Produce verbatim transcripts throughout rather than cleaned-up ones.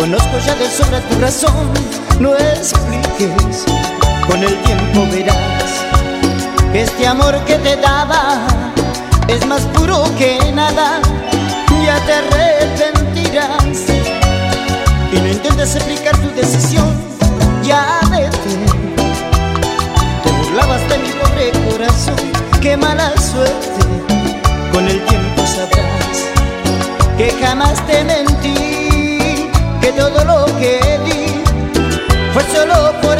Conozco ya de sobra tu razón, no expliques, con el tiempo verás que este amor que te daba es más puro que nada. Ya te arrepentirás y no intentes explicar tu decisión. Ya vete, te burlabas de mi pobre corazón. Qué mala suerte, con el tiempo sabrás que jamás te mentí, que todo lo que di fue solo por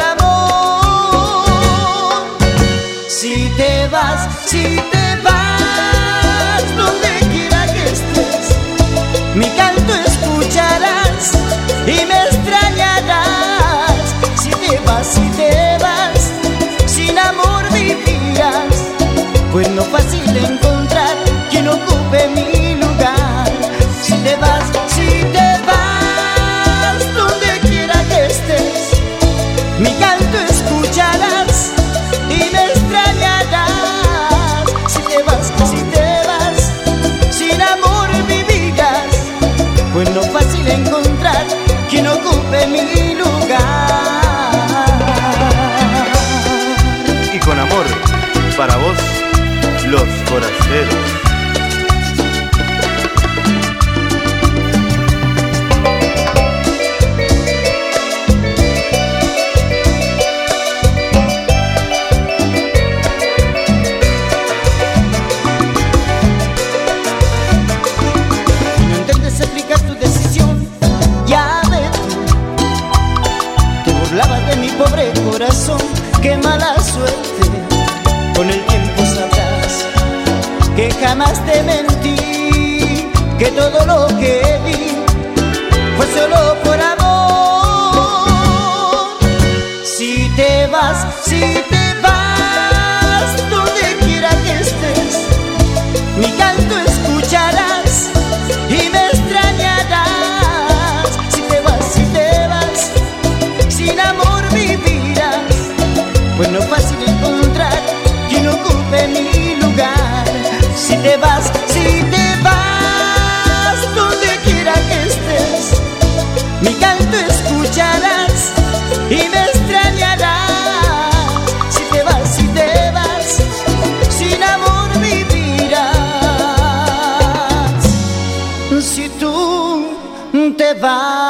amor. Si te vas, si te vas, donde quiera que estés, mi canto escucharás y me extrañarás. Si te vas, si te vas, sin amor vivirás, pues no fácil encontrar quien ocupe mi lugar. Si te vas, si te vas, donde quiera que estés, mi canto escucharás y me extrañarás. Si te vas, si te vas, sin amor vivirás, pues no fácil encontrar quien ocupe mi lugar. Y con amor para vos, Los Forasteros. De mi pobre corazón, qué mala suerte, con el tiempo sabrás que jamás te mentí, que todo lo que di fue solo por amor. Si te vas, si te vas, donde quiera que estés, mi canto escucharás y me extrañarás. Si te vas, si te vas, sin amor vivirás, pues no es fácil encontrar quien ocupe mi lugar. Si te vas, si te vas, donde quiera que estés, mi canto escucharás y me extrañarás. Si te vas, si te vas, sin amor vivirás. Si tú te vas,